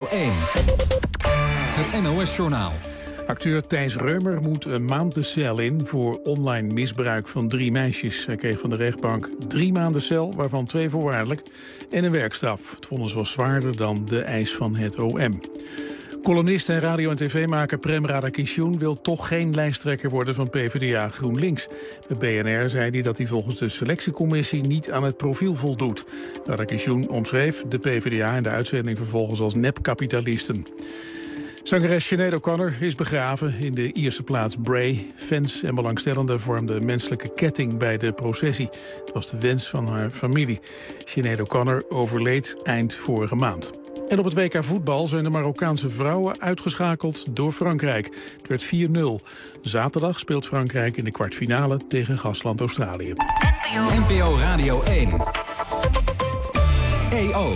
1. Het NOS-journaal. Acteur Thijs Reumer moet een maand de cel in voor online misbruik van 3 meisjes. Hij kreeg van de rechtbank 3 maanden cel, waarvan 2 voorwaardelijk, en een werkstraf. Het vonnis was zwaarder dan de eis van het OM. Columnist en radio- en tv-maker Prem Radakishun wil toch geen lijsttrekker worden van PvdA GroenLinks. Bij BNR zei hij dat hij volgens de selectiecommissie niet aan het profiel voldoet. Radakishun omschreef de PvdA in de uitzending vervolgens als nepkapitalisten. Zangeres Sinead O'Connor is begraven in de Ierse plaats Bray. Fans en belangstellenden vormden een menselijke ketting bij de processie. Dat was de wens van haar familie. Sinead O'Connor overleed eind vorige maand. En op het WK voetbal zijn de Marokkaanse vrouwen uitgeschakeld door Frankrijk. Het werd 4-0. Zaterdag speelt Frankrijk in de kwartfinale tegen gastland Australië. NPO Radio 1. EO.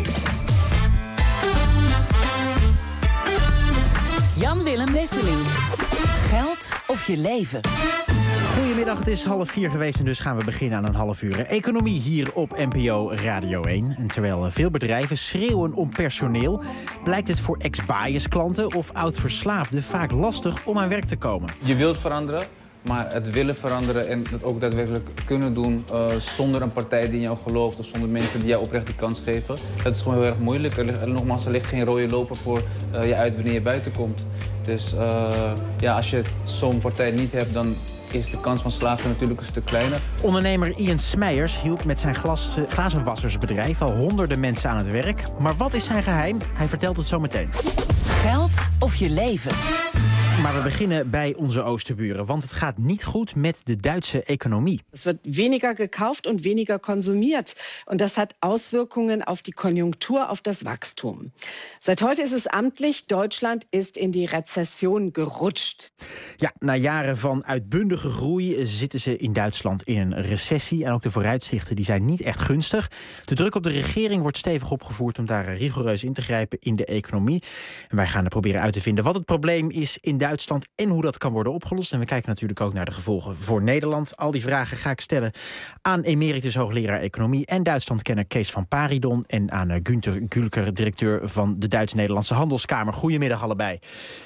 Jan-Willem Wesseling. Geld of je leven? Goedemiddag, het is 3:30 geweest en dus gaan we beginnen aan een half uur economie hier op NPO Radio 1. En terwijl veel bedrijven schreeuwen om personeel, blijkt het voor ex-bias klanten of oud-verslaafden vaak lastig om aan werk te komen. Je wilt veranderen, maar het willen veranderen en het ook daadwerkelijk kunnen doen zonder een partij die in jou gelooft of zonder mensen die jou oprecht die kans geven. Dat is gewoon heel erg moeilijk. Er ligt geen rode loper voor je uit wanneer je buiten komt. Dus als je zo'n partij niet hebt, dan is de kans van slagen natuurlijk een stuk kleiner. Ondernemer Ian Smeijers hielp met zijn glazenwassersbedrijf al honderden mensen aan het werk. Maar wat is zijn geheim? Hij vertelt het zo meteen. Geld of je leven? Maar we beginnen bij onze oosterburen, want het gaat niet goed met de Duitse economie. Es wird weniger gekauft und weniger konsumiert. Und das hat Auswirkungen auf die Konjunktur, auf das Wachstum. Seit heute ist es amtlich, Deutschland ist in die Rezession gerutscht. Ja, na jaren van uitbundige groei zitten ze in Duitsland in een recessie. En ook de vooruitzichten die zijn niet echt gunstig. De druk op de regering wordt stevig opgevoerd om daar rigoureus in te grijpen in de economie. En wij gaan er proberen uit te vinden wat het probleem is in Duitsland en hoe dat kan worden opgelost. En we kijken natuurlijk ook naar de gevolgen voor Nederland. Al die vragen ga ik stellen aan emeritus hoogleraar economie en Duitslandkenner Kees van Paridon en aan Günther Gülker, directeur van de Duits-Nederlandse Handelskamer. Goedemiddag allebei.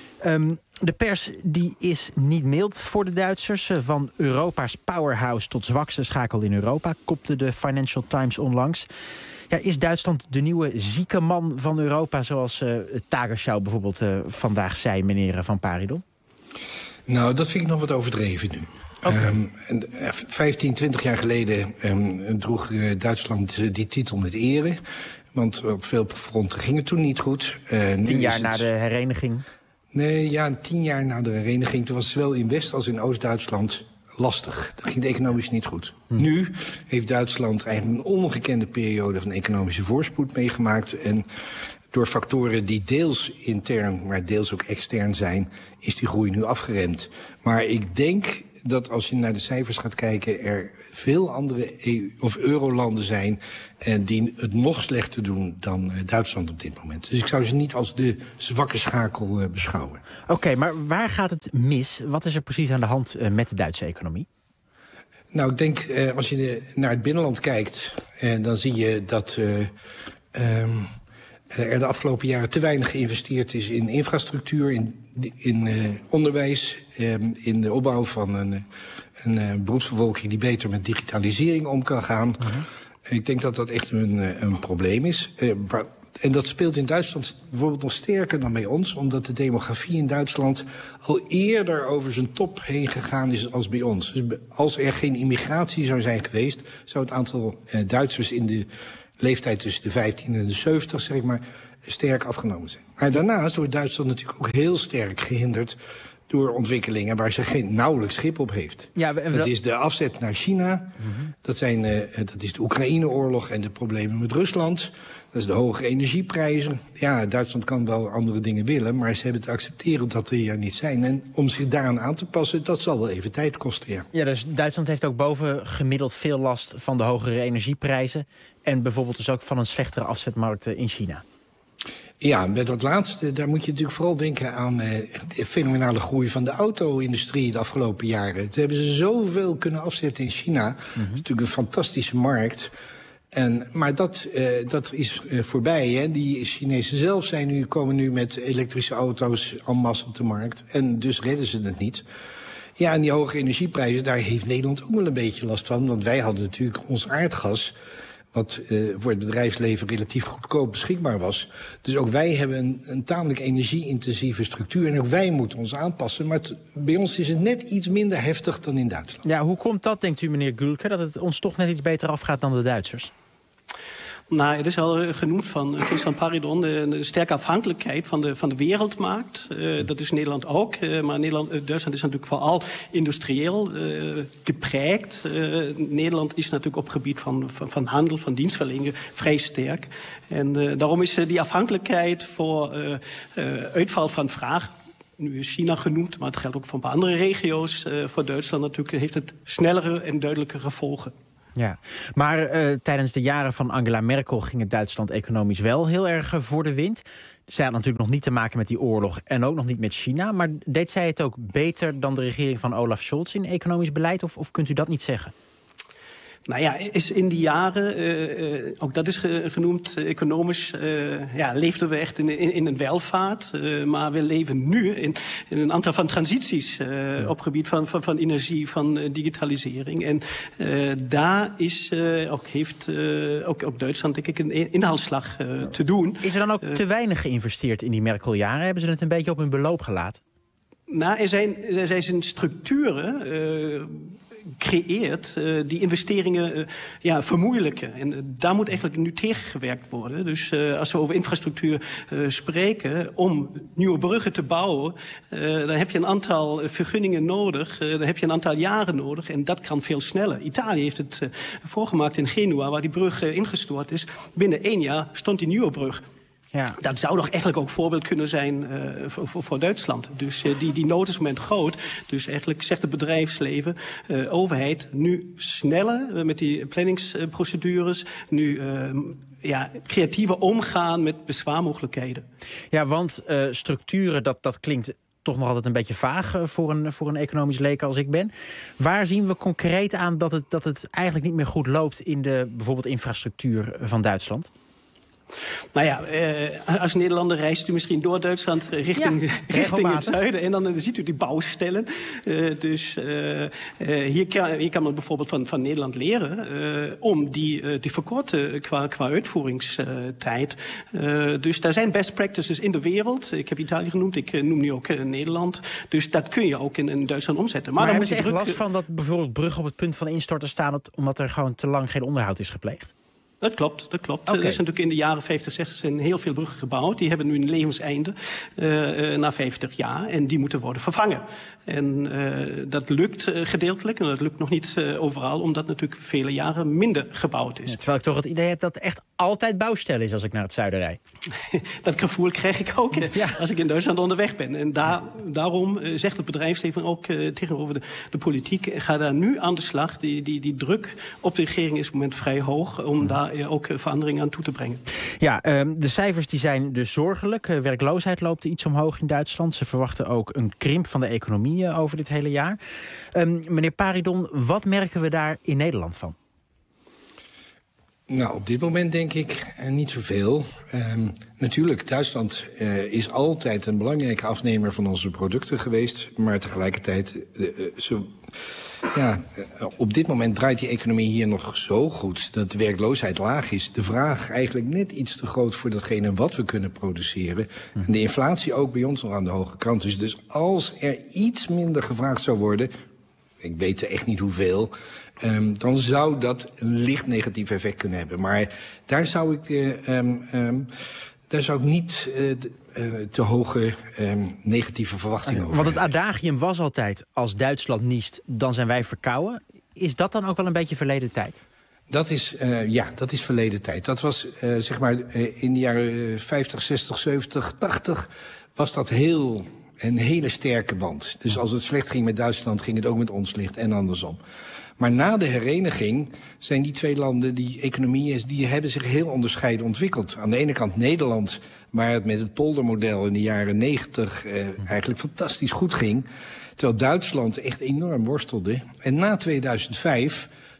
De pers die is niet mild voor de Duitsers. Van Europa's powerhouse tot zwakste schakel in Europa, kopte de Financial Times onlangs. Ja, is Duitsland de nieuwe zieke man van Europa, zoals Tagesschau bijvoorbeeld vandaag zei, meneer Van Paridon? Nou, dat vind ik nog wat overdreven nu. Okay. 15, 20 jaar geleden droeg Duitsland die titel met ere. Want op veel fronten ging het toen niet goed. 10 jaar na de hereniging? Nee, ja, 10 jaar na de hereniging. Toen was het zowel in West- als in Oost-Duitsland lastig. Dat ging economisch niet goed. Nu heeft Duitsland eigenlijk een ongekende periode van economische voorspoed meegemaakt. En door factoren die deels intern, maar deels ook extern zijn, is die groei nu afgeremd. Maar ik denk dat als je naar de cijfers gaat kijken, er veel andere eurolanden zijn die het nog slechter doen dan Duitsland op dit moment. Dus ik zou ze niet als de zwakke schakel beschouwen. Oké, maar waar gaat het mis? Wat is er precies aan de hand met de Duitse economie? Nou, ik denk, als je naar het binnenland kijkt, dan zie je dat er de afgelopen jaren te weinig geïnvesteerd is in infrastructuur, in onderwijs, in de opbouw van een beroepsbevolking die beter met digitalisering om kan gaan. Ik denk dat dat echt een probleem is. En dat speelt in Duitsland bijvoorbeeld nog sterker dan bij ons, omdat de demografie in Duitsland al eerder over zijn top heen gegaan is als bij ons. Dus als er geen immigratie zou zijn geweest, zou het aantal Duitsers in de leeftijd tussen de 15 en de 70, zeg maar, sterk afgenomen zijn. Maar daarnaast wordt Duitsland natuurlijk ook heel sterk gehinderd door ontwikkelingen waar ze nauwelijks grip op heeft. Ja, dat is de afzet naar China, dat is de Oekraïne-oorlog en de problemen met Rusland. Dat is de hoge energieprijzen. Ja, Duitsland kan wel andere dingen willen, maar ze hebben te accepteren dat die er niet zijn. En om zich daaraan aan te passen, dat zal wel even tijd kosten, ja. Ja, dus Duitsland heeft ook bovengemiddeld veel last van de hogere energieprijzen en bijvoorbeeld dus ook van een slechtere afzetmarkt in China. Ja, bij dat laatste, daar moet je natuurlijk vooral denken aan de fenomenale groei van de auto-industrie de afgelopen jaren. Toen hebben ze zoveel kunnen afzetten in China. Dat is natuurlijk een fantastische markt. Maar dat is voorbij. Hè. Die Chinezen zelf komen nu met elektrische auto's en masse op de markt. En dus redden ze het niet. Ja, en die hoge energieprijzen, daar heeft Nederland ook wel een beetje last van. Want wij hadden natuurlijk ons aardgas, wat voor het bedrijfsleven relatief goedkoop beschikbaar was. Dus ook wij hebben een tamelijk energie-intensieve structuur. En ook wij moeten ons aanpassen. Maar bij ons is het net iets minder heftig dan in Duitsland. Ja, hoe komt dat, denkt u, meneer Gülke, dat het ons toch net iets beter afgaat dan de Duitsers? Nou, het is al genoemd van Kees van Paridon, de sterke afhankelijkheid van de wereldmarkt. Dat is Nederland ook. Maar Duitsland is natuurlijk vooral industrieel geprägt. Nederland is natuurlijk op het gebied van handel, van dienstverlening vrij sterk. En daarom is die afhankelijkheid voor uitval van vraag. Nu is China genoemd, maar het geldt ook voor een paar andere regio's. Voor Duitsland natuurlijk heeft het snellere en duidelijkere gevolgen. Ja, maar tijdens de jaren van Angela Merkel ging het Duitsland economisch wel heel erg voor de wind. Zij had natuurlijk nog niet te maken met die oorlog en ook nog niet met China. Maar deed zij het ook beter dan de regering van Olaf Scholz in economisch beleid? Of kunt u dat niet zeggen? Nou ja, is in die jaren, ook dat is genoemd, economisch leefden we echt in een welvaart. Maar we leven nu in een aantal van transities op het gebied van energie, van digitalisering. En daar heeft ook Duitsland, denk ik, een inhaalslag te doen. Is er dan ook te weinig geïnvesteerd in die Merkel-jaren? Hebben ze het een beetje op hun beloop gelaten? Nou, er zijn structuren creëert die investeringen vermoeilijken. En daar moet eigenlijk nu tegengewerkt worden. Dus als we over infrastructuur spreken, om nieuwe bruggen te bouwen, dan heb je een aantal vergunningen nodig. Dan heb je een aantal jaren nodig. En dat kan veel sneller. Italië heeft het voorgemaakt in Genua, waar die brug ingestort is. Binnen 1 jaar stond die nieuwe brug. Ja. Dat zou toch eigenlijk ook voorbeeld kunnen zijn voor Duitsland. Dus die nood is op het moment groot. Dus eigenlijk zegt het bedrijfsleven, overheid, nu sneller met die planningsprocedures, nu creatiever omgaan met bezwaarmogelijkheden. Ja, want structuren, dat klinkt toch nog altijd een beetje vaag voor een economisch leek als ik ben. Waar zien we concreet aan dat het eigenlijk niet meer goed loopt in de bijvoorbeeld infrastructuur van Duitsland? Nou ja, als Nederlander reist u misschien door Duitsland richting het zuiden. En dan ziet u die bouwstellen. Hier kan men bijvoorbeeld van Nederland leren om die te verkorten qua uitvoeringstijd. Dus daar zijn best practices in de wereld. Ik heb Italië genoemd, ik noem nu ook Nederland. Dus dat kun je ook in Duitsland omzetten. Maar dan hebben ze echt last van dat bijvoorbeeld bruggen op het punt van instorten staan, omdat er gewoon te lang geen onderhoud is gepleegd? Dat klopt. Okay. Er zijn natuurlijk in de jaren 50, 60 zijn heel veel bruggen gebouwd. Die hebben nu een levenseinde na 50 jaar. En die moeten worden vervangen. En dat lukt gedeeltelijk. En dat lukt nog niet overal, omdat natuurlijk vele jaren minder gebouwd is. Ja, terwijl ik toch het idee heb dat er echt altijd bouwstellen is als ik naar het zuiden rijd. Dat gevoel krijg ik ook als ik in Duitsland onderweg ben. En daarom zegt het bedrijfsleven ook tegenover de politiek, ga daar nu aan de slag. Die druk op de regering is op het moment vrij hoog om daar ook verandering aan toe te brengen. Ja, de cijfers die zijn dus zorgelijk. Werkloosheid loopt iets omhoog in Duitsland. Ze verwachten ook een krimp van de economie over dit hele jaar. Meneer Paridon, wat merken we daar in Nederland van? Nou, op dit moment denk ik niet zoveel. Natuurlijk, Duitsland is altijd een belangrijke afnemer van onze producten geweest. Maar tegelijkertijd, op dit moment draait die economie hier nog zo goed dat de werkloosheid laag is. De vraag eigenlijk net iets te groot voor datgene wat we kunnen produceren. En de inflatie ook bij ons nog aan de hoge kant is. Dus als er iets minder gevraagd zou worden, ik weet echt niet hoeveel, dan zou dat een licht negatief effect kunnen hebben. Maar daar zou ik niet te hoge negatieve verwachtingen over. Want het adagium was altijd, als Duitsland niest, dan zijn wij verkouden. Is dat dan ook wel een beetje verleden tijd? Dat is verleden tijd. Dat was in de jaren 50, 60, 70, 80 was dat een hele sterke band. Dus als het slecht ging met Duitsland, ging het ook met ons slecht en andersom. Maar na de hereniging zijn die twee landen, die economieën, die hebben zich heel onderscheiden ontwikkeld. Aan de ene kant Nederland, waar het met het poldermodel in de jaren 90 eigenlijk fantastisch goed ging. Terwijl Duitsland echt enorm worstelde. En na 2005,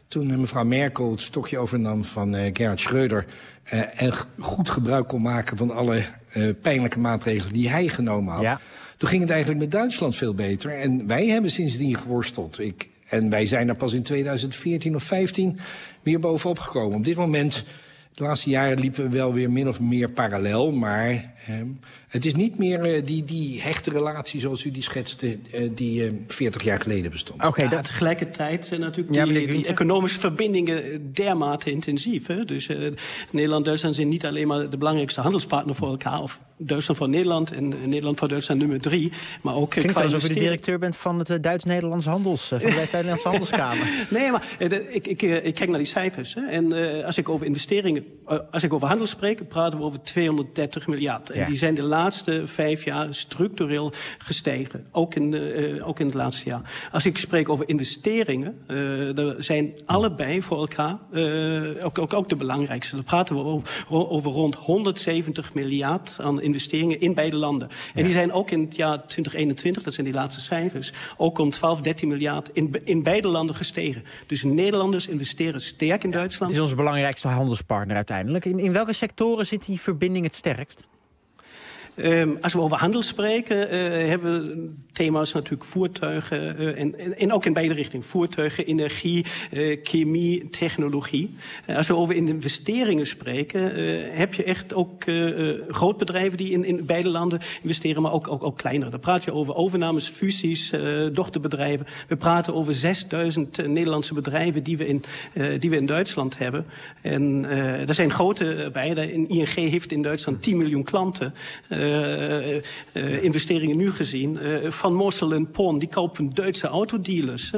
toen mevrouw Merkel het stokje overnam van Gerhard Schröder... en goed gebruik kon maken van alle pijnlijke maatregelen die hij genomen had... Ja. Toen ging het eigenlijk met Duitsland veel beter. En wij hebben sindsdien geworsteld. En wij zijn er pas in 2014 of 2015 weer bovenop gekomen. Op dit moment, de laatste jaren liepen we wel weer min of meer parallel. Maar het is niet meer die hechte relatie zoals u die schetste... die 40 jaar geleden bestond. Tegelijkertijd zijn natuurlijk die economische verbindingen dermate intensief. Hè? Dus Nederland en Duitsland zijn niet alleen maar de belangrijkste handelspartner voor elkaar... of Duitsland voor Nederland en Nederland voor Duitsland nummer 3. Maar ook klinkt wel alsof u de directeur bent van het Duits-Nederlandse Nederlandse Handelskamer. Nee, maar ik kijk naar die cijfers. Hè? En als ik over investeringen, als ik over handel spreek... praten we over 230 miljard. En die zijn de laatste 5 jaar structureel gestegen. Ook in het laatste jaar. Als ik spreek over investeringen... er zijn allebei voor elkaar ook de belangrijkste. Dan praten we over rond 170 miljard aan investeringen in beide landen. En die zijn ook in het jaar 2021, dat zijn die laatste cijfers... ook om 12, 13 miljard in beide landen gestegen. Dus Nederlanders investeren sterk in Duitsland. Het is onze belangrijkste handelspartner uiteindelijk. In welke sectoren zit die verbinding het sterkst? Als we over handel spreken, hebben we thema's natuurlijk voertuigen... en ook in beide richtingen. Voertuigen, energie, chemie, technologie. Als we over investeringen spreken... heb je echt ook grootbedrijven die in beide landen investeren... maar ook kleinere. Dan praat je over overnames, fusies, dochterbedrijven. We praten over 6000 Nederlandse bedrijven die we in Duitsland hebben. En er zijn grote bij. ING heeft in Duitsland 10 miljoen klanten... investeringen nu gezien. Van Mossel en Pon, die kopen Duitse autodealers.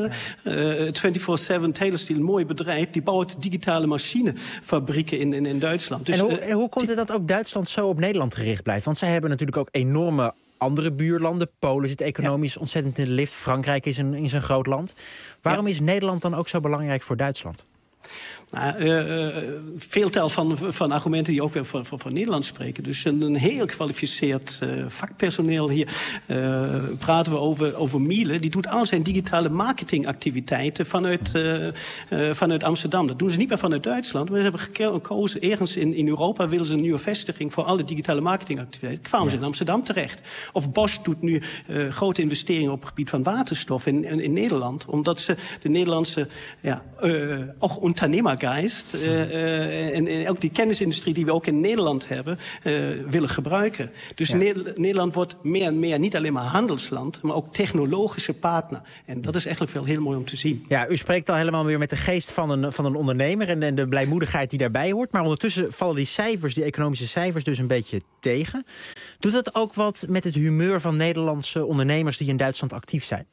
24/7 Taylor Steel, een mooi bedrijf, die bouwt digitale machinefabrieken in Duitsland. Dus, en hoe komt het dat ook Duitsland zo op Nederland gericht blijft? Want zij hebben natuurlijk ook enorme andere buurlanden. Polen zit economisch ontzettend in de lift. Frankrijk is een groot land. Waarom is Nederland dan ook zo belangrijk voor Duitsland? Veeltal van argumenten die ook weer van Nederland spreken. Dus een heel gekwalificeerd vakpersoneel hier. Praten we over Miele. Die doet al zijn digitale marketingactiviteiten vanuit Amsterdam. Dat doen ze niet meer vanuit Duitsland. Maar ze hebben gekozen, ergens in Europa willen ze een nieuwe vestiging voor alle digitale marketingactiviteiten. Kwamen ze in Amsterdam terecht. Of Bosch doet nu grote investeringen op het gebied van waterstof in Nederland. Omdat ze de Nederlandse ook ondernemergeest en ook die kennisindustrie die we ook in Nederland hebben, willen gebruiken. Dus Nederland wordt meer en meer niet alleen maar handelsland, maar ook technologische partner. En dat is eigenlijk wel heel mooi om te zien. Ja, u spreekt al helemaal weer met de geest van een ondernemer en de blijmoedigheid die daarbij hoort. Maar ondertussen vallen die economische cijfers dus een beetje tegen. Doet dat ook wat met het humeur van Nederlandse ondernemers die in Duitsland actief zijn?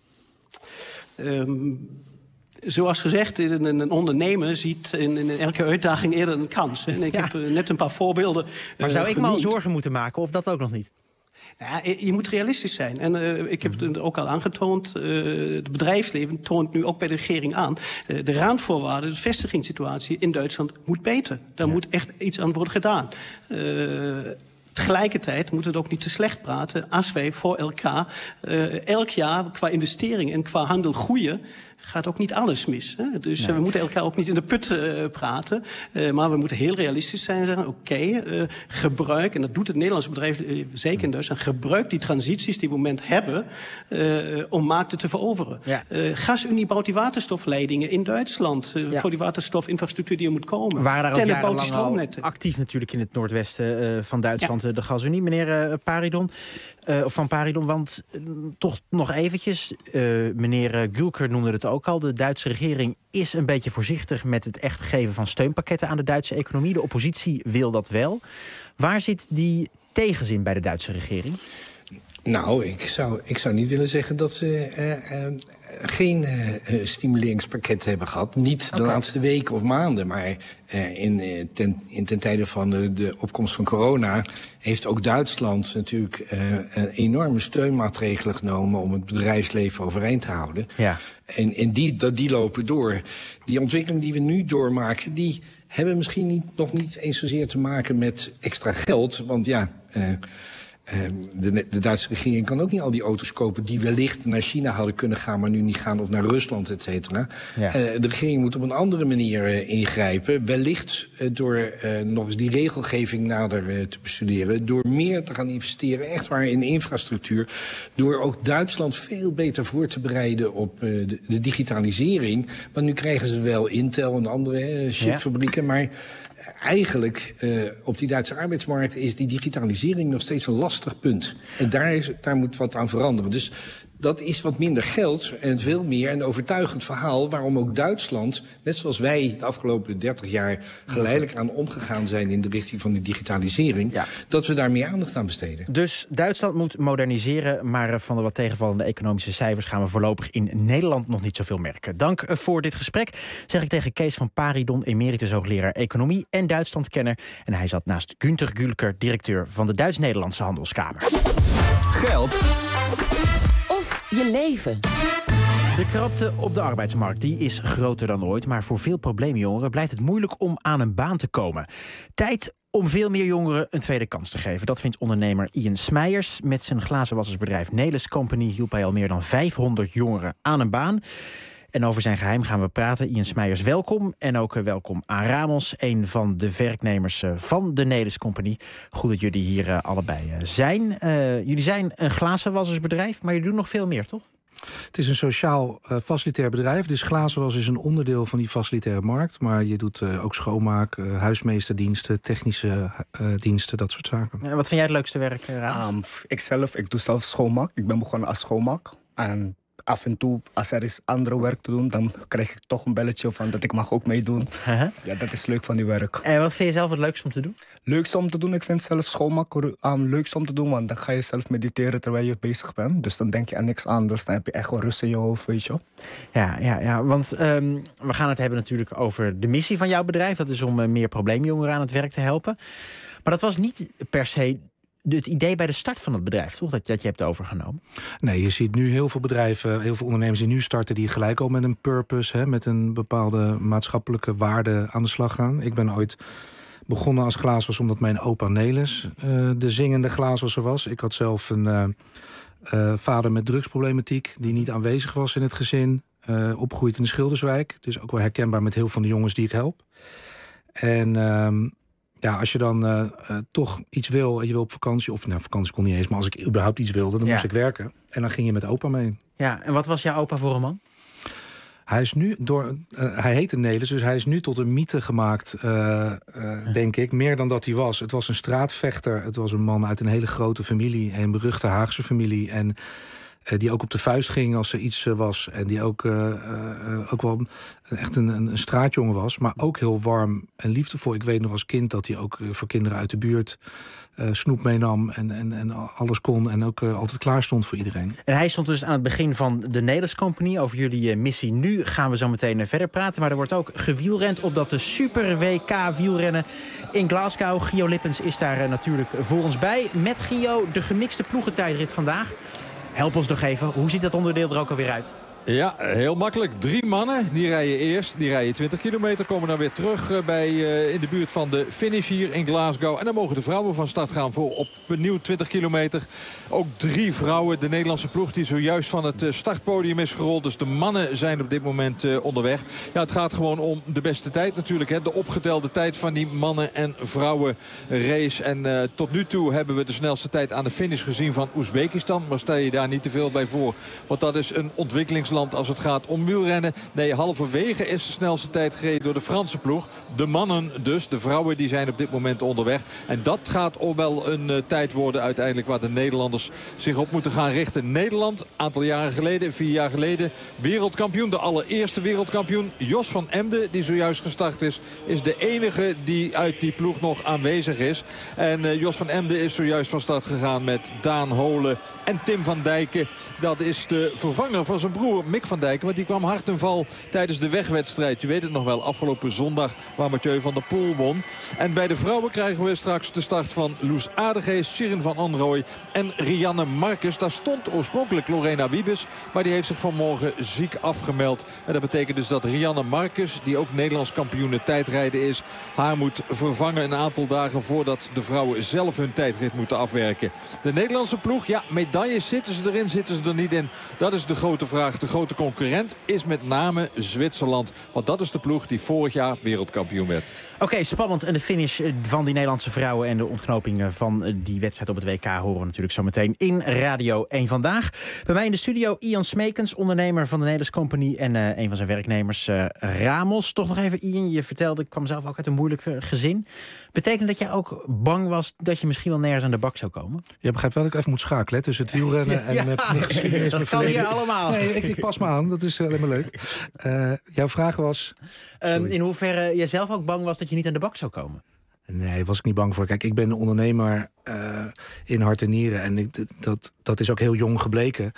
Zoals gezegd, een ondernemer ziet in elke uitdaging eerder een kans. En ik heb net een paar voorbeelden. Maar zou ik me al zorgen moeten maken of dat ook nog niet? Ja, je moet realistisch zijn. En ik heb het ook al aangetoond. Het bedrijfsleven toont nu ook bij de regering aan. De randvoorwaarden, de vestigingssituatie in Duitsland moet beter. Daar moet echt iets aan worden gedaan. Tegelijkertijd moeten we het ook niet te slecht praten als wij voor elkaar elk jaar qua investering en qua handel groeien. Gaat ook niet alles mis. Hè? Dus we moeten elkaar ook niet in de put praten. Maar we moeten heel realistisch zijn en zeggen, oké, gebruik, en dat doet het Nederlandse bedrijf zeker in Duitsland, gebruik die transities die we op het moment hebben om markten te veroveren. Ja. GasUnie bouwt die waterstofleidingen in Duitsland voor die waterstofinfrastructuur die er moet komen. Waren daar ook jarenlang al actief natuurlijk in het noordwesten van Duitsland, de GasUnie, meneer Paridon. Of van Paridon, want toch nog eventjes, meneer Gülker noemde het ook al. De Duitse regering is een beetje voorzichtig met het echt geven van steunpakketten aan de Duitse economie. De oppositie wil dat wel. Waar zit die tegenzin bij de Duitse regering? Nou, ik zou niet willen zeggen dat ze geen stimuleringspakket hebben gehad. Niet de laatste weken of maanden, maar ten tijde van de opkomst van corona heeft ook Duitsland natuurlijk enorme steunmaatregelen genomen om het bedrijfsleven overeind te houden. Ja. En die lopen door. Die ontwikkeling die we nu doormaken, die hebben misschien nog niet eens zozeer te maken met extra geld. Want De Duitse regering kan ook niet al die auto's kopen die wellicht naar China hadden kunnen gaan, maar nu niet gaan, of naar Rusland, et cetera. Ja. De regering moet op een andere manier ingrijpen. Wellicht door nog eens die regelgeving nader te bestuderen. Door meer te gaan investeren, echt waar, in infrastructuur. Door ook Duitsland veel beter voor te bereiden op de digitalisering. Want nu krijgen ze wel Intel en andere chipfabrieken, maar eigenlijk op die Duitse arbeidsmarkt is die digitalisering nog steeds een lastig punt. En daar moet wat aan veranderen. Dus dat is wat minder geld en veel meer een overtuigend verhaal waarom ook Duitsland, net zoals wij de afgelopen 30 jaar geleidelijk aan omgegaan zijn in de richting van de digitalisering, dat we daar meer aandacht aan besteden. Dus Duitsland moet moderniseren, maar van de wat tegenvallende economische cijfers gaan we voorlopig in Nederland nog niet zoveel merken. Dank voor dit gesprek, zeg ik tegen Kees van Paridon, emeritus hoogleraar economie en Duitslandkenner. En hij zat naast Günter Gülker, directeur van de Duits-Nederlandse Handelskamer. Geld Je leven. De krapte op de arbeidsmarkt die is groter dan ooit, maar voor veel probleemjongeren blijft het moeilijk om aan een baan te komen. Tijd om veel meer jongeren een tweede kans te geven. Dat vindt ondernemer Ian Smeijers. Met zijn glazenwassersbedrijf Neles Company hielp hij al meer dan 500 jongeren aan een baan. En over zijn geheim gaan we praten. Ian Smeijers, welkom. En ook welkom aan Ramos, een van de werknemers van de Neles Company. Goed dat jullie hier allebei zijn. Jullie zijn een glazenwassersbedrijf, maar jullie doen nog veel meer, toch? Het is een sociaal facilitair bedrijf. Dus glazenwas is een onderdeel van die facilitaire markt. Maar je doet ook schoonmaak, huismeesterdiensten, technische diensten, dat soort zaken. Wat vind jij het leukste werk, Ramos? Ik doe zelf schoonmaak. Ik ben begonnen als schoonmaak. En af en toe, als er is andere werk te doen, dan krijg ik toch een belletje van dat ik mag ook meedoen. Ja, dat is leuk van die werk. En wat vind je zelf het leukste om te doen? Leukste om te doen, ik vind zelf schoonmaak leukste om te doen, want dan ga je zelf mediteren terwijl je bezig bent. Dus dan denk je aan niks anders, dan heb je echt gewoon rust in je hoofd, weet je. Ja, want we gaan het hebben natuurlijk over de missie van jouw bedrijf. Dat is om meer probleemjongeren aan het werk te helpen. Maar dat was niet per se het idee bij de start van het bedrijf, toch? Dat je hebt overgenomen? Nee, je ziet nu heel veel bedrijven, heel veel ondernemers die nu starten, die gelijk al met een purpose, met een bepaalde maatschappelijke waarde aan de slag gaan. Ik ben ooit begonnen als glazenwasser omdat mijn opa Neles de zingende glazenwasser was. Ik had zelf een vader met drugsproblematiek die niet aanwezig was in het gezin. Opgegroeid in de Schilderswijk. Dus ook wel herkenbaar met heel veel van de jongens die ik help. En als je dan toch iets wil en je wil op vakantie, of vakantie kon niet eens, maar als ik überhaupt iets wilde, dan moest ik werken. En dan ging je met opa mee. Ja, en wat was jouw opa voor een man? Hij is nu hij heette Neles, dus hij is nu tot een mythe gemaakt, denk ik. Meer dan dat hij was. Het was een straatvechter. Het was een man uit een hele grote familie, een beruchte Haagse familie. En die ook op de vuist ging als er iets was. En die ook wel echt een straatjongen was. Maar ook heel warm en liefdevol. Ik weet nog als kind dat hij ook voor kinderen uit de buurt snoep meenam en alles kon. En ook altijd klaar stond voor iedereen. En hij stond dus aan het begin van de Neles Company. Over jullie missie nu gaan we zo meteen verder praten. Maar er wordt ook gewielrend op dat Super WK wielrennen in Glasgow. Gio Lippens is daar natuurlijk voor ons bij. Met Gio de gemixte ploegentijdrit vandaag. Help ons nog even, hoe ziet dat onderdeel er ook alweer uit? Ja, heel makkelijk. 3 mannen, die rijden eerst. Die rijden 20 kilometer, komen dan weer terug in de buurt van de finish hier in Glasgow. En dan mogen de vrouwen van start gaan voor opnieuw 20 kilometer. Ook 3 vrouwen, de Nederlandse ploeg die zojuist van het startpodium is gerold. Dus de mannen zijn op dit moment onderweg. Ja, het gaat gewoon om de beste tijd natuurlijk. Hè. De opgetelde tijd van die mannen- en vrouwen race. En tot nu toe hebben we de snelste tijd aan de finish gezien van Oezbekistan. Maar stel je daar niet te veel bij voor. Want dat is een ontwikkelingsland als het gaat om wielrennen. Nee, halverwege is de snelste tijd gereden door de Franse ploeg. De mannen dus, de vrouwen die zijn op dit moment onderweg. En dat gaat wel een tijd worden uiteindelijk waar de Nederlanders zich op moeten gaan richten. Nederland, aantal jaren geleden, 4 jaar geleden, wereldkampioen. De allereerste wereldkampioen. Jos van Emden, die zojuist gestart is de enige die uit die ploeg nog aanwezig is. En Jos van Emden is zojuist van start gegaan met Daan Holen en Tim van Dijken. Dat is de vervanger van zijn broer broer Mick van Dijk. Want die kwam hard ten val tijdens de wegwedstrijd. Je weet het nog wel, afgelopen zondag waar Mathieu van der Poel won. En bij de vrouwen krijgen we straks de start van Loes Aardegeest, Shirin van Anrooy en Rianne Marcus. Daar stond oorspronkelijk Lorena Wiebes, maar die heeft zich vanmorgen ziek afgemeld. En dat betekent dus dat Rianne Marcus, die ook Nederlands kampioene tijdrijden is, haar moet vervangen een aantal dagen voordat de vrouwen zelf hun tijdrit moeten afwerken. De Nederlandse ploeg, ja, medailles, zitten ze erin, zitten ze er niet in? Dat is de grote vraag. De grote concurrent is met name Zwitserland. Want dat is de ploeg die vorig jaar wereldkampioen werd. Oké, spannend. En de finish van die Nederlandse vrouwen en de ontknoping van die wedstrijd op het WK horen we natuurlijk zo meteen in Radio 1 Vandaag. Bij mij in de studio Ian Smekens, ondernemer van de Nederlands Company en een van zijn werknemers Ramos. Toch nog even, Ian, je vertelde, ik kwam zelf ook uit een moeilijk gezin. Betekent dat jij ook bang was dat je misschien wel nergens aan de bak zou komen? Je begrijpt wel dat ik even moet schakelen tussen het wielrennen en mijn geschiedenis. Dat kan hier allemaal. Nee, ik pas me aan, dat is alleen maar leuk. Jouw vraag was... in hoeverre jij zelf ook bang was dat je niet aan de bak zou komen? Nee, was ik niet bang voor. Kijk, ik ben een ondernemer in hart en nieren. En dat is ook heel jong gebleken.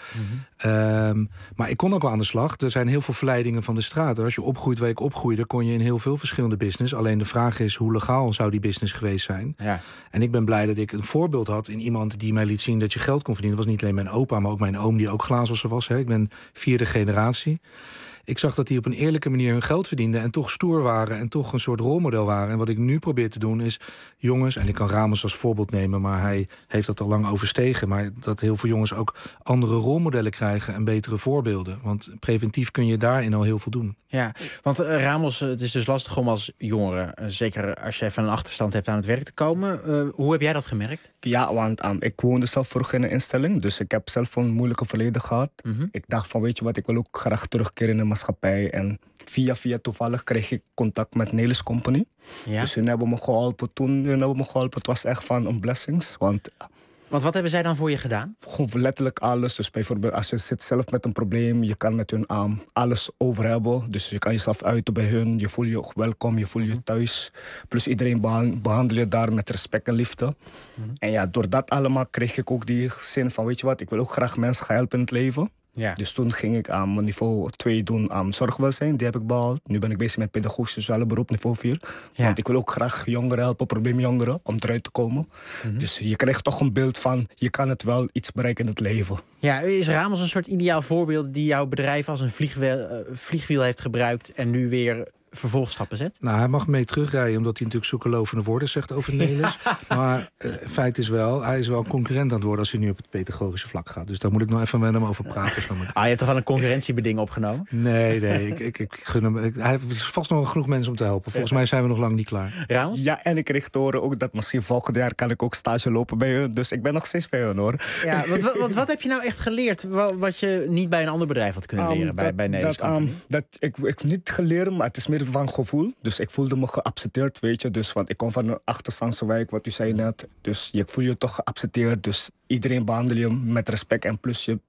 Maar ik kon ook wel aan de slag. Er zijn heel veel verleidingen van de straat. Als je opgroeit waar ik opgroeide, kon je in heel veel verschillende business. Alleen de vraag is, hoe legaal zou die business geweest zijn? Ja. En ik ben blij dat ik een voorbeeld had in iemand die mij liet zien dat je geld kon verdienen. Dat was niet alleen mijn opa, maar ook mijn oom die ook glazenwasser was. Hè. Ik ben 4e generatie. Ik zag dat die op een eerlijke manier hun geld verdienden en toch stoer waren en toch een soort rolmodel waren. En wat ik nu probeer te doen is, jongens, en ik kan Ramos als voorbeeld nemen, maar hij heeft dat al lang overstegen, maar dat heel veel jongens ook andere rolmodellen krijgen en betere voorbeelden. Want preventief kun je daarin al heel veel doen. Ja, want Ramos, het is dus lastig om als jongere, zeker als je even een achterstand hebt, aan het werk te komen. Hoe heb jij dat gemerkt? Ja, want ik woonde zelf vroeger in een instelling, dus ik heb zelf een moeilijke verleden gehad. Ik dacht van, weet je wat, ik wil ook graag terugkeren in de maatschappij. En via toevallig kreeg ik contact met Nederlands Company. Ja? Dus hun hebben me geholpen. Het was echt van een blessings. Want wat hebben zij dan voor je gedaan? Gewoon letterlijk alles. Dus bijvoorbeeld als je zit zelf met een probleem, je kan met hun alles over hebben. Dus je kan jezelf uiten bij hun. Je voelt je ook welkom, je voelt je thuis. Plus iedereen behandel je daar met respect en liefde. En ja, door dat allemaal kreeg ik ook die zin van, weet je wat, ik wil ook graag mensen gaan helpen in het leven. Ja. Dus toen ging ik aan mijn niveau 2 doen aan zorgwelzijn. Die heb ik behaald. Nu ben ik bezig met pedagogisch sociale beroep niveau 4. Ja. Want ik wil ook graag jongeren helpen, probleemjongeren, om eruit te komen. Dus je krijgt toch een beeld van, je kan het wel iets bereiken in het leven. Ja, is Ramos een soort ideaal voorbeeld die jouw bedrijf als een vliegwiel heeft gebruikt en nu weer vervolgstappen zet? Nou, hij mag mee terugrijden omdat hij natuurlijk zulke lovende woorden zegt over Nelis. Maar feit is wel, hij is wel een concurrent aan het worden als hij nu op het pedagogische vlak gaat. Dus daar moet ik nog even met hem over praten. Je hebt toch al een concurrentiebeding opgenomen? Nee, ik gun hem. Hij heeft vast nog genoeg mensen om te helpen. Volgens mij zijn we nog lang niet klaar. Ramos? Ja, en ik kreeg te horen ook dat misschien volgend jaar kan ik ook stage lopen bij hun. Dus ik ben nog steeds bij hun, hoor. Ja, wat heb je nou echt geleerd wat je niet bij een ander bedrijf had kunnen leren bij Nederlands? Ik niet geleerd, maar het is meer van gevoel. Dus ik voelde me geaccepteerd, weet je. Dus, want ik kom van een achterstandse wijk, wat u zei net. Dus je voelt je toch geaccepteerd. Dus iedereen behandel je met respect. En plus, je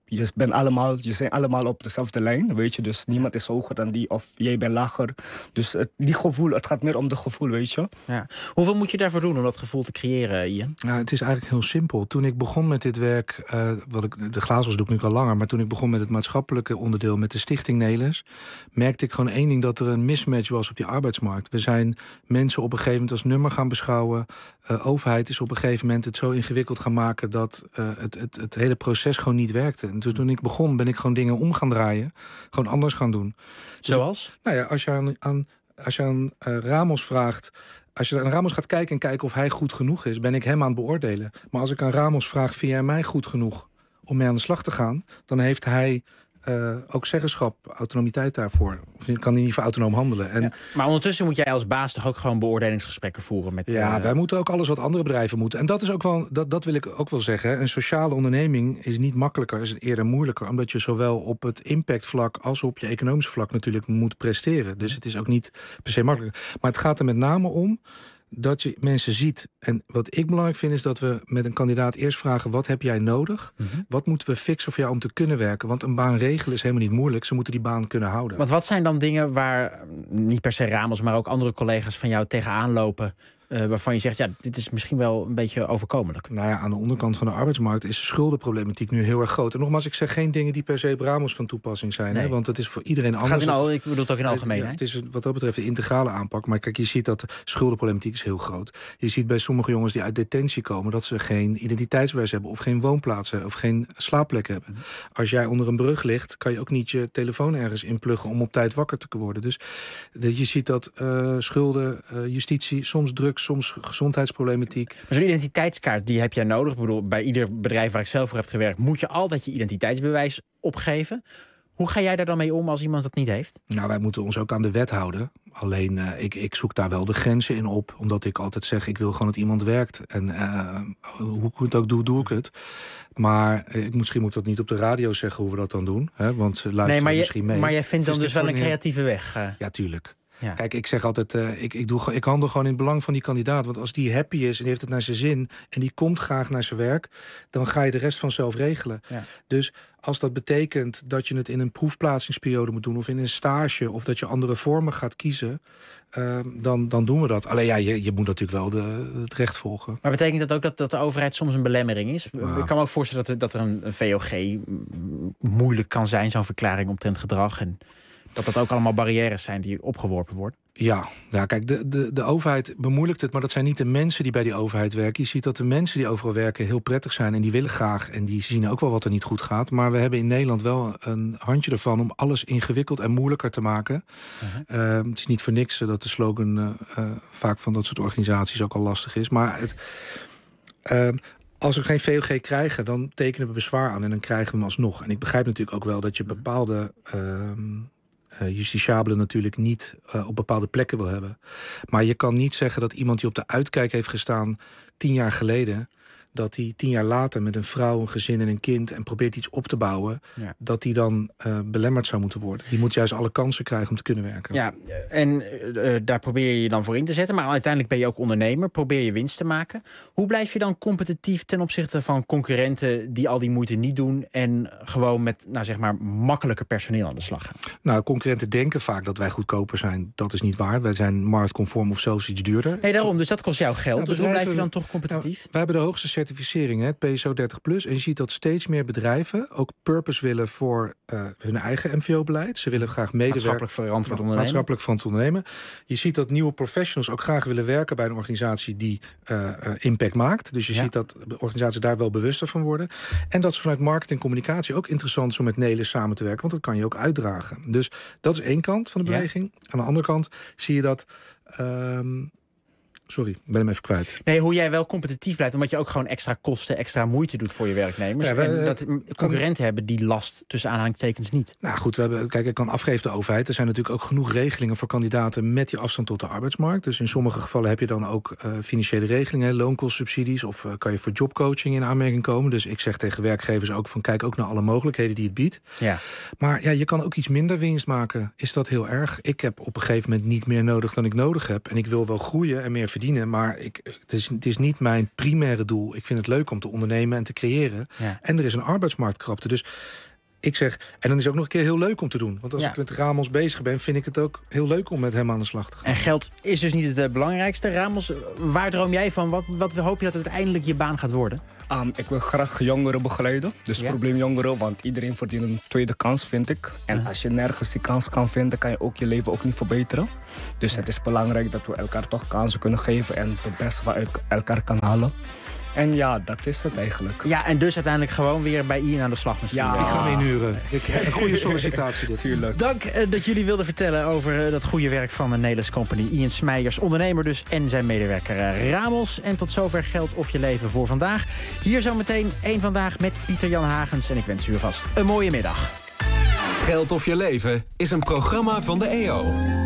zijn allemaal op dezelfde lijn, weet je. Dus niemand is hoger dan die of jij bent lager. Dus die gevoel, het gaat meer om de gevoel, weet je. Ja. Hoeveel moet je daarvoor doen om dat gevoel te creëren, Ian? Nou, het is eigenlijk heel simpel. Toen ik begon met dit werk, de glazels doe ik nu al langer, maar toen ik begon met het maatschappelijke onderdeel met de Stichting Nelis, merkte ik gewoon één ding, dat er een mismatch was op die arbeidsmarkt. We zijn mensen op een gegeven moment als nummer gaan beschouwen. Overheid is op een gegeven moment het zo ingewikkeld gaan maken dat het hele proces gewoon niet werkte. En dus toen ik begon, ben ik gewoon dingen om gaan draaien. Gewoon anders gaan doen. Zoals? Nou ja, als je aan Ramos vraagt, als je naar Ramos gaat kijken en kijken of hij goed genoeg is, ben ik hem aan het beoordelen. Maar als ik aan Ramos vraag, vind jij mij goed genoeg om mee aan de slag te gaan, dan heeft hij ook zeggenschap, autonomiteit daarvoor. Of kan hij niet voor autonoom handelen. En maar ondertussen moet jij als baas toch ook gewoon beoordelingsgesprekken voeren met. Ja, wij moeten ook alles wat andere bedrijven moeten. En dat is ook wel, dat wil ik ook wel zeggen. Een sociale onderneming is niet makkelijker, is eerder moeilijker, omdat je zowel op het impactvlak als op je economische vlak natuurlijk moet presteren. Dus het is ook niet per se makkelijker. Maar het gaat er met name om dat je mensen ziet. En wat ik belangrijk vind is dat we met een kandidaat eerst vragen, wat heb jij nodig? Wat moeten we fixen voor jou om te kunnen werken? Want een baan regelen is helemaal niet moeilijk. Ze moeten die baan kunnen houden. Want wat zijn dan dingen waar niet per se Ramos, maar ook andere collega's van jou tegenaan lopen waarvan je zegt, ja, dit is misschien wel een beetje overkomelijk? Nou ja, aan de onderkant van de arbeidsmarkt is de schuldenproblematiek nu heel erg groot. En nogmaals, ik zeg geen dingen die per se op Ramos van toepassing zijn. Nee. Hè, want het is voor iedereen anders. Ik bedoel het ook in algemeenheid. Het is wat dat betreft de integrale aanpak. Maar kijk, je ziet dat de schuldenproblematiek is heel groot. Je ziet bij sommige jongens die uit detentie komen dat ze geen identiteitsbewijs hebben of geen woonplaats hebben of geen slaapplek hebben. Als jij onder een brug ligt, kan je ook niet je telefoon ergens inpluggen om op tijd wakker te worden. Dus je ziet dat schulden, justitie, soms drugs, soms gezondheidsproblematiek. Maar zo'n identiteitskaart, die heb jij nodig. Ik bedoel, bij ieder bedrijf waar ik zelf voor heb gewerkt, moet je altijd je identiteitsbewijs opgeven. Hoe ga jij daar dan mee om als iemand het niet heeft? Nou, wij moeten ons ook aan de wet houden. Alleen, ik zoek daar wel de grenzen in op. Omdat ik altijd zeg, ik wil gewoon dat iemand werkt. En hoe ik het ook doe, doe ik het. Maar misschien moet ik dat niet op de radio zeggen hoe we dat dan doen. Hè? Want luisteren misschien mee. Maar jij vindt dan dus wel een creatieve weg? Ja, tuurlijk. Ja. Kijk, ik zeg altijd, ik handel gewoon in het belang van die kandidaat. Want als die happy is en die heeft het naar zijn zin en die komt graag naar zijn werk, dan ga je de rest vanzelf regelen. Ja. Dus als dat betekent dat je het in een proefplaatsingsperiode moet doen of in een stage of dat je andere vormen gaat kiezen, dan doen we dat. Alleen ja, je moet natuurlijk wel het recht volgen. Maar betekent dat ook dat de overheid soms een belemmering is? Ja. Ik kan me ook voorstellen dat er een VOG moeilijk kan zijn, zo'n verklaring omtrent gedrag, en dat ook allemaal barrières zijn die opgeworpen worden. Ja, kijk, de overheid bemoeilijkt het, maar dat zijn niet de mensen die bij die overheid werken. Je ziet dat de mensen die overal werken heel prettig zijn en die willen graag en die zien ook wel wat er niet goed gaat. Maar we hebben in Nederland wel een handje ervan om alles ingewikkeld en moeilijker te maken. Het is niet voor niks dat de slogan vaak van dat soort organisaties ook al lastig is. Maar als we geen VOG krijgen, dan tekenen we bezwaar aan en dan krijgen we hem alsnog. En ik begrijp natuurlijk ook wel dat je bepaalde justitiabelen natuurlijk niet op bepaalde plekken wil hebben. Maar je kan niet zeggen dat iemand die op de uitkijk heeft gestaan 10 jaar geleden, dat hij 10 jaar later met een vrouw, een gezin en een kind en probeert iets op te bouwen, dat die dan belemmerd zou moeten worden. Die moet juist alle kansen krijgen om te kunnen werken. Ja, en daar probeer je dan voor in te zetten, maar uiteindelijk ben je ook ondernemer, probeer je winst te maken. Hoe blijf je dan competitief ten opzichte van concurrenten die al die moeite niet doen en gewoon met, zeg maar, makkelijker personeel aan de slag gaan? Nou, concurrenten denken vaak dat wij goedkoper zijn. Dat is niet waar. Wij zijn marktconform of zelfs iets duurder. Nee, daarom. Dus dat kost jou geld. Ja, dus hoe blijf je dan toch competitief? Wij hebben de hoogste certificering, het PSO 30+. En je ziet dat steeds meer bedrijven ook purpose willen voor hun eigen MVO-beleid. Ze willen graag medewerken. Maatschappelijk verantwoord ondernemen. Je ziet dat nieuwe professionals ook graag willen werken bij een organisatie die impact maakt. Dus je ziet dat de organisaties daar wel bewuster van worden. En dat ze vanuit marketing en communicatie ook interessant is om met Nelis samen te werken. Want dat kan je ook uitdragen. Dus dat is één kant van de beweging. Aan de andere kant zie je dat sorry, ik ben hem even kwijt. Nee, hoe jij wel competitief blijft, omdat je ook gewoon extra kosten, extra moeite doet voor je werknemers. Ja, en dat concurrenten hebben die last tussen aanhalingstekens niet. Nou goed, ik kan afgeven de overheid. Er zijn natuurlijk ook genoeg regelingen voor kandidaten met die afstand tot de arbeidsmarkt. Dus in sommige gevallen heb je dan ook financiële regelingen, loonkostsubsidies, of kan je voor jobcoaching in aanmerking komen. Dus ik zeg tegen werkgevers ook van kijk ook naar alle mogelijkheden die het biedt. Ja. Maar ja, je kan ook iets minder winst maken. Is dat heel erg? Ik heb op een gegeven moment niet meer nodig dan ik nodig heb. En ik wil wel groeien en meer verdienen, maar het is niet mijn primaire doel. Ik vind het leuk om te ondernemen en te creëren. Ja. En er is een arbeidsmarktkrapte. Dus ik zeg, en dan is het ook nog een keer heel leuk om te doen. Want als ik met Ramos bezig ben, vind ik het ook heel leuk om met hem aan de slag te gaan. En geld is dus niet het belangrijkste. Ramos, waar droom jij van? Wat hoop je dat uiteindelijk je baan gaat worden? Ik wil graag jongeren begeleiden. Dus probleemjongeren, want iedereen verdient een tweede kans, vind ik. En als je nergens die kans kan vinden, kan je ook je leven ook niet verbeteren. Dus het is belangrijk dat we elkaar toch kansen kunnen geven en het beste van elkaar kan halen. En ja, dat is het eigenlijk. Ja, en dus uiteindelijk gewoon weer bij Ian aan de slag misschien. Ja, ik ga me inhuren. Een goede sollicitatie natuurlijk. Dank dat jullie wilden vertellen over dat goede werk van de Nelis Company. Ian Smeijers, ondernemer dus, en zijn medewerker Ramos. En tot zover Geld of je leven voor vandaag. Hier zometeen Eén Vandaag met Pieter-Jan Hagens. En ik wens u alvast een mooie middag. Geld of je leven is een programma van de EO.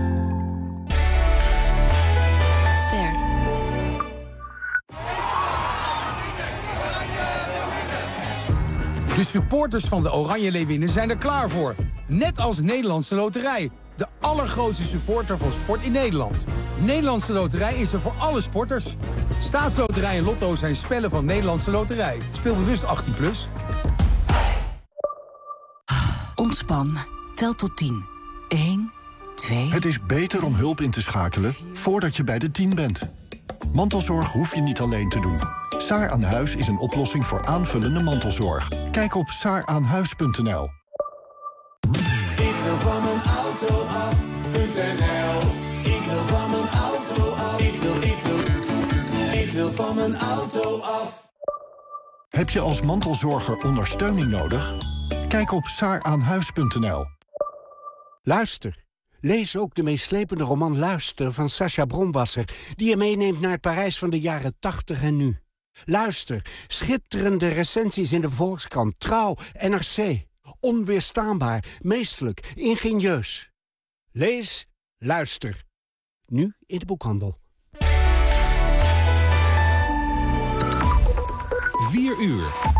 De supporters van de Oranje Leeuwinnen zijn er klaar voor. Net als Nederlandse Loterij. De allergrootste supporter van sport in Nederland. Nederlandse Loterij is er voor alle sporters. Staatsloterij en Lotto zijn spellen van Nederlandse Loterij. Speel bewust 18+. Ontspan. Tel tot 10. 1, 2... Het is beter om hulp in te schakelen voordat je bij de 10 bent. Mantelzorg hoef je niet alleen te doen. Saar aan Huis is een oplossing voor aanvullende mantelzorg. Kijk op saaraanhuis.nl. Ik wil van mijn auto af.nl. Ik wil van mijn auto af. Ik wil van mijn auto af. Heb je als mantelzorger ondersteuning nodig? Kijk op saaraanhuis.nl. Luister. Lees ook de meeslepende roman Luister van Sacha Bronwasser, die je meeneemt naar het Parijs van de jaren 80 en nu. Luister. Schitterende recensies in de Volkskrant, Trouw, NRC. Onweerstaanbaar, meesterlijk, ingenieus. Lees, luister. Nu in de boekhandel. 4 uur.